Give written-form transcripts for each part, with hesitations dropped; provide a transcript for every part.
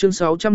Chương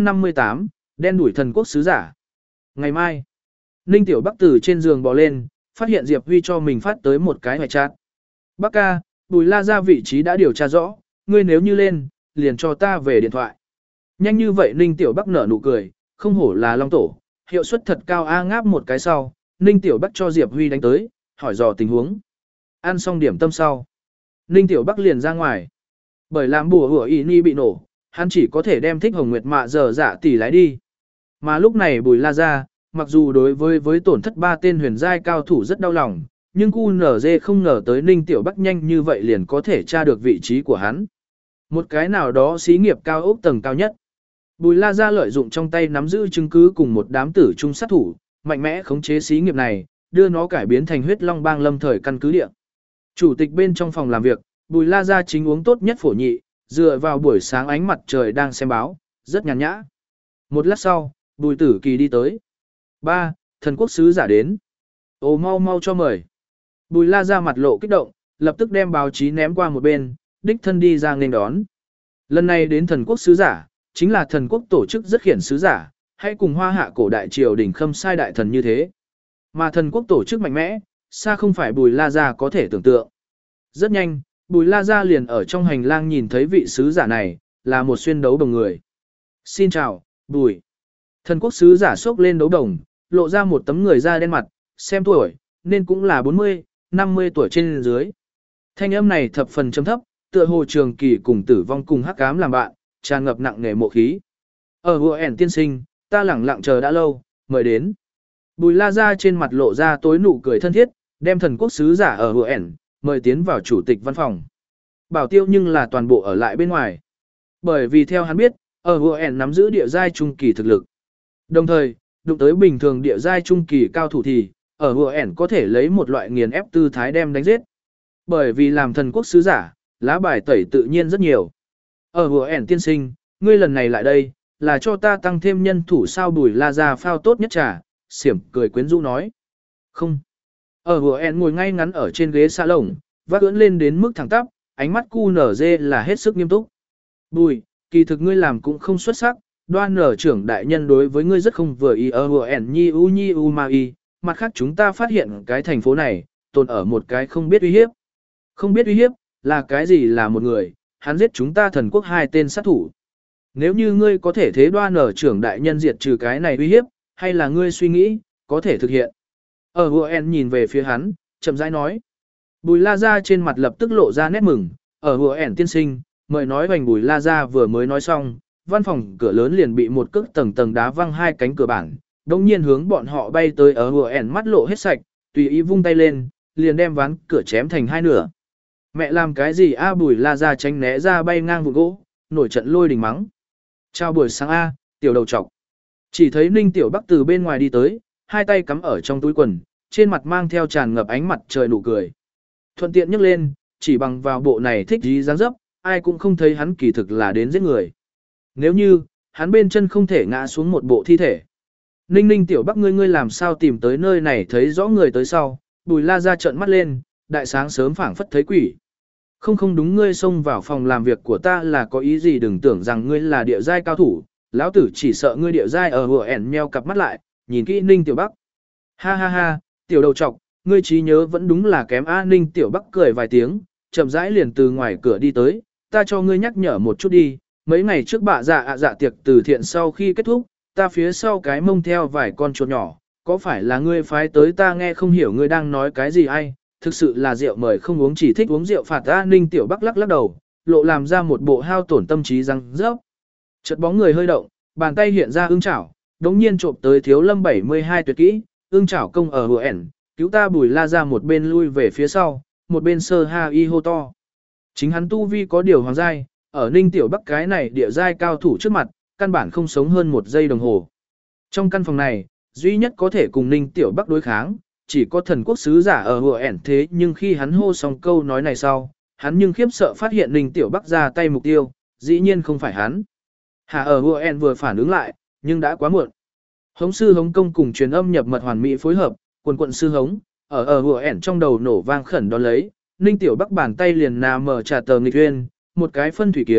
658, đen đuổi thần quốc sứ giả. Ngày mai, Ninh Tiểu Bắc từ trên giường bò lên, phát hiện Diệp Huy cho mình phát tới một cái hoài chat. Bắc ca, Bùi La Gia vị trí đã điều tra rõ, ngươi nếu như lên, liền cho ta về điện thoại. Nhanh như vậy Ninh Tiểu Bắc nở nụ cười, không hổ là Long Tổ, hiệu suất thật cao a. Ngáp một cái sau, Ninh Tiểu Bắc cho Diệp Huy đánh tới, hỏi dò tình huống. Ăn xong điểm tâm sau, Ninh Tiểu Bắc liền ra ngoài. Bởi làm bùa hủa ý ni bị nổ, hắn chỉ có thể đem Thích Hồng Nguyệt mạ dở dạ tỷ lái đi. Mà lúc này Bùi La Gia, mặc dù đối với tổn thất 3 tên huyền giai cao thủ rất đau lòng, nhưng QNZ không ngờ tới Ninh Tiểu Bắc nhanh như vậy liền có thể tra được vị trí của hắn. Một cái nào đó xí nghiệp cao ốc tầng cao nhất. Bùi La Gia lợi dụng trong tay nắm giữ chứng cứ cùng một đám tử trung sát thủ, mạnh mẽ khống chế xí nghiệp này, đưa nó cải biến thành huyết long bang lâm thời căn cứ địa. Chủ tịch bên trong phòng làm việc, Bùi La Gia chính uống tốt nhất phổ nhị, dựa vào buổi sáng ánh mặt trời đang xem báo, rất nhàn nhã. Một lát sau, Bùi Tử Kỳ đi tới. Ba, thần quốc sứ giả đến. Ồ mau mau cho mời. Bùi La Gia mặt lộ kích động, lập tức đem báo chí ném qua một bên, đích thân đi ra nghênh đón. Lần này đến thần quốc sứ giả, chính là thần quốc tổ chức rất khiển sứ giả, hãy cùng Hoa Hạ cổ đại triều đình Khâm Sai đại thần như thế. Mà thần quốc tổ chức mạnh mẽ, xa không phải Bùi La Gia có thể tưởng tượng. Rất nhanh, Bùi La Gia liền ở trong hành lang nhìn thấy vị sứ giả này, là một xuyên đấu đồng người. Xin chào, Bùi. Thần quốc sứ giả xốc lên đấu đồng, lộ ra một tấm người da đen mặt, xem tuổi, nên cũng là 40, 50 tuổi trên dưới. Thanh âm này thập phần trầm thấp, tựa hồ trường kỳ cùng tử vong cùng hắc ám làm bạn, tràn ngập nặng nề mộ khí. Ở vua ẻn tiên sinh, ta lẳng lặng chờ đã lâu, mời đến. Bùi La Gia trên mặt lộ ra tối nụ cười thân thiết, đem thần quốc sứ giả ở vua ẻn, mời tiến vào chủ tịch văn phòng. Bảo tiêu nhưng là toàn bộ ở lại bên ngoài. Bởi vì theo hắn biết, ở vua ẻn nắm giữ địa giai trung kỳ thực lực. Đồng thời, đụng tới bình thường địa giai trung kỳ cao thủ thì, ở vua ẻn có thể lấy một loại nghiền ép tư thái đem đánh giết. Bởi vì làm thần quốc sứ giả, lá bài tẩy tự nhiên rất nhiều. Ở vua ẻn tiên sinh, ngươi lần này lại đây, là cho ta tăng thêm nhân thủ sao? Bùi La Gia phao tốt nhất trà, xiểm cười quyến rũ nói. Không. Ở vua ẻn ngồi ngay ngắn ở trên ghế salon, vác ưỡn lên đến mức thẳng tắp, ánh mắt QNZ là hết sức nghiêm túc. Bùi, kỳ thực ngươi làm cũng không xuất sắc, Đoan nở trưởng đại nhân đối với ngươi rất không vừa ý. Ở vua ẻn nhi u ma y, mặt khác chúng ta phát hiện cái thành phố này, tồn ở một cái không biết uy hiếp. Không biết uy hiếp, là cái gì? Là một người, hắn giết chúng ta thần quốc 2 tên sát thủ. Nếu như ngươi có thể thế Đoan nở trưởng đại nhân diệt trừ cái này uy hiếp, hay là ngươi suy nghĩ, có thể thực hiện. Ở vua ẻn nhìn về phía hắn, chậm rãi nói. Bùi La Gia trên mặt lập tức lộ ra nét mừng, ở vua ẻn tiên sinh, mời nói. Hoành Bùi La Gia vừa mới nói xong, văn phòng cửa lớn liền bị một cước tầng tầng đá văng 2 cánh cửa bảng, đồng nhiên hướng bọn họ bay tới. Ở vua ẻn mắt lộ hết sạch, tùy ý vung tay lên, liền đem ván cửa chém thành 2 nửa. Mẹ làm cái gì a? Bùi La Gia tránh né ra bay ngang vụn gỗ, nổi trận lôi đình mắng. Chào buổi sáng a, tiểu đầu trọc. Chỉ thấy Ninh Tiểu Bắc từ bên ngoài đi tới, 2 tay cắm ở trong túi quần, trên mặt mang theo tràn ngập ánh mặt trời nụ cười. Thuận tiện nhấc lên, chỉ bằng vào bộ này thích dí dáng dấp, ai cũng không thấy hắn kỳ thực là đến giết người. Nếu như, hắn bên chân không thể ngã xuống một bộ thi thể. Ninh Tiểu Bắc, ngươi làm sao tìm tới nơi này? Thấy rõ người tới sau, Bùi La Gia trợn mắt lên, đại sáng sớm phảng phất thấy quỷ. Không đúng, ngươi xông vào phòng làm việc của ta là có ý gì? Đừng tưởng rằng ngươi là địa giai cao thủ, lão tử chỉ sợ ngươi địa giai. Ở vừa ẻn nheo cặp mắt lại, nhìn kỹ Ninh Tiểu Bắc. Ha ha ha, tiểu đầu trọc, ngươi trí nhớ vẫn đúng là kém a. Ninh Tiểu Bắc cười vài tiếng, chậm rãi liền từ ngoài cửa đi tới. Ta cho ngươi nhắc nhở một chút đi, mấy ngày trước bạ dạ tiệc từ thiện sau khi kết thúc, ta phía sau cái mông theo vài con chuột nhỏ, có phải là ngươi phái tới? Ta nghe không hiểu ngươi đang nói cái gì. Ai, thực sự là rượu mời không uống, chỉ thích uống rượu phạt ta. Ninh Tiểu Bắc lắc đầu, lộ làm ra một bộ hao tổn tâm trí răng rớp. Chợt bóng người hơi động, bàn tay hiện ra ưng chảo, đống nhiên trộm tới Thiếu Lâm 72 tuyệt kỹ, ưng chảo công ở vừa ẻn, cứu ta. Bùi La Gia một bên lui về phía sau, một bên sơ ha y hô to. Chính hắn tu vi có điều hoàng giai, ở Ninh Tiểu Bắc cái này địa giai cao thủ trước mặt, căn bản không sống hơn 1 giây đồng hồ. Trong căn phòng này, duy nhất có thể cùng Ninh Tiểu Bắc đối kháng, chỉ có thần quốc sứ giả ở vừa ẻn. Thế nhưng khi hắn hô xong câu nói này sau, hắn nhưng khiếp sợ phát hiện Ninh Tiểu Bắc ra tay mục tiêu, dĩ nhiên không phải hắn. Hà ở vừa ẻn vừa phản ứng lại, nhưng đã quá muộn. Hống sư hống công cùng truyền âm nhập mật hoàn mỹ phối hợp, quần sư hống, ở vừa ẻn trong đầu nổ vang khẩn đón lấy, Ninh Tiểu Bắc bàn tay liền nà mở trả tờ nghịch uyên, một cái phân thủy kiếm,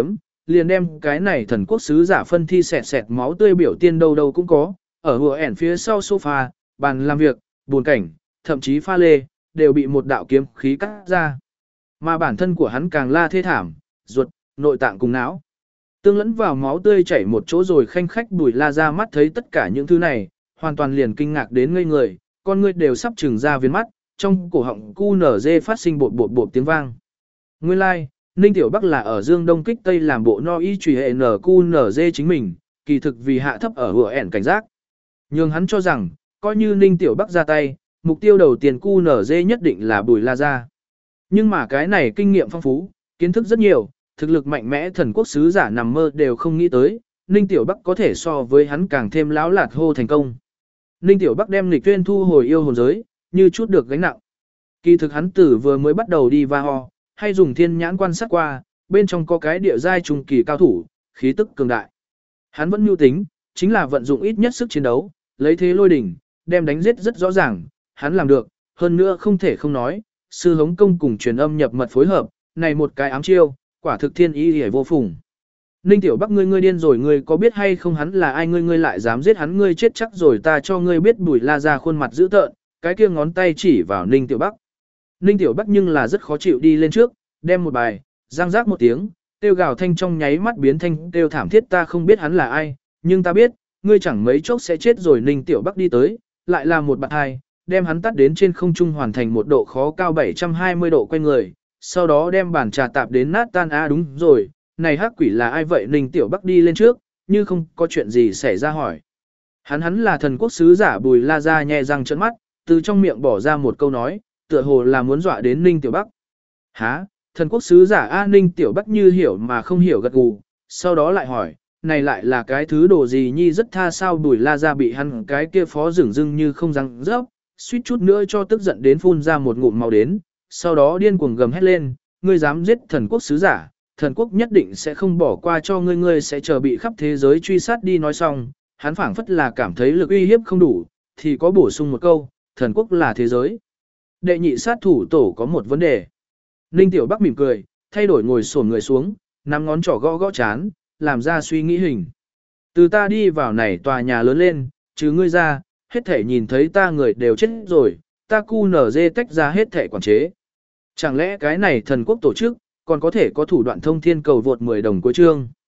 liền đem cái này thần quốc sứ giả phân thi sẹt sẹt máu tươi biểu tiên đâu đâu cũng có, ở hùa ẻn phía sau sofa, bàn làm việc, buồn cảnh, thậm chí pha lê, đều bị một đạo kiếm khí cắt ra. Mà bản thân của hắn càng la thê thảm, ruột, nội tạng cùng não. Tương lẫn vào máu tươi chảy một chỗ rồi khanh khách Bùi La ra mắt thấy tất cả những thứ này, hoàn toàn liền kinh ngạc đến ngây người, con ngươi đều sắp trừng ra viên mắt, trong cổ họng cu nở dê phát sinh bột bột bột tiếng vang. Nguyên lai, like, Ninh Tiểu Bắc là ở Dương Đông kích Tây làm bộ no y trùy hệ nở cu nở dê chính mình, kỳ thực vì hạ thấp ở hùa ẻn cảnh giác. Nhưng hắn cho rằng, coi như Ninh Tiểu Bắc ra tay, mục tiêu đầu tiên cu nở dê nhất định là Bùi La ra. Nhưng mà cái này kinh nghiệm phong phú, kiến thức rất nhiều, thực lực mạnh mẽ thần quốc sứ giả nằm mơ đều không nghĩ tới, Ninh Tiểu Bắc có thể so với hắn càng thêm láo lạt hô thành công. Ninh Tiểu Bắc đem Lịch Tuyên thu hồi yêu hồn giới, như chút được gánh nặng. Kỳ thực hắn tử vừa mới bắt đầu đi va ho, hay dùng thiên nhãn quan sát qua, bên trong có cái địa giai trung kỳ cao thủ, khí tức cường đại. Hắn vẫn mưu tính, chính là vận dụng ít nhất sức chiến đấu, lấy thế lôi đỉnh, đem đánh giết rất rõ ràng, hắn làm được, hơn nữa không thể không nói, sư hống công cùng truyền âm nhập mật phối hợp, này một cái ám chiêu, quả thực thiên ý hề vô phùng. Ninh Tiểu Bắc ngươi điên rồi, ngươi có biết hay không hắn là ai, ngươi lại dám giết hắn, ngươi chết chắc rồi, ta cho ngươi biết. Bùi La ra khuôn mặt dữ tợn, cái kia ngón tay chỉ vào Ninh Tiểu Bắc. Ninh Tiểu Bắc nhưng là rất khó chịu đi lên trước, đem một bài, giang giác một tiếng, tiêu gào thanh trong nháy mắt biến thanh tiêu thảm thiết, ta không biết hắn là ai, nhưng ta biết, ngươi chẳng mấy chốc sẽ chết rồi. Ninh Tiểu Bắc đi tới, lại là một bạn hai, đem hắn tắt đến trên không trung hoàn thành một độ khó cao 720 độ quay người, sau đó đem bàn trà tạp đến nát tan. Đúng rồi, này hắc quỷ là ai vậy? Ninh Tiểu Bắc đi lên trước, như không có chuyện gì xảy ra hỏi. Hắn là thần quốc sứ giả Bùi La ra nhẹ răng trợn mắt, từ trong miệng bỏ ra một câu nói, tựa hồ là muốn dọa đến Ninh Tiểu Bắc. Hả? Thần quốc sứ giả A? Ninh Tiểu Bắc như hiểu mà không hiểu gật gù, sau đó lại hỏi, này lại là cái thứ đồ gì nhi? Rất tha sao? Bùi La ra bị hắn cái kia phó dửng dưng như không răng rớp, suýt chút nữa cho tức giận đến phun ra một ngụm máu đến, sau đó điên cuồng gầm hét lên, ngươi dám giết thần quốc sứ giả, thần quốc nhất định sẽ không bỏ qua cho ngươi, ngươi sẽ chờ bị khắp thế giới truy sát đi. Nói xong, hắn phảng phất là cảm thấy lực uy hiếp không đủ, thì có bổ sung một câu, thần quốc là thế giới. Đệ nhị sát thủ tổ có một vấn đề. Ninh Tiểu Bắc mỉm cười, thay đổi ngồi xổm người xuống, nắm ngón trỏ gõ gõ chán, làm ra suy nghĩ hình. Từ ta đi vào này tòa nhà lớn lên, chứ ngươi ra, hết thể nhìn thấy ta người đều chết rồi, ta cu nở dê tách ra hết thể quản chế. Chẳng lẽ cái này thần quốc tổ chức, còn có thể có thủ đoạn thông thiên cầu vượt 10 đồng cuối chương.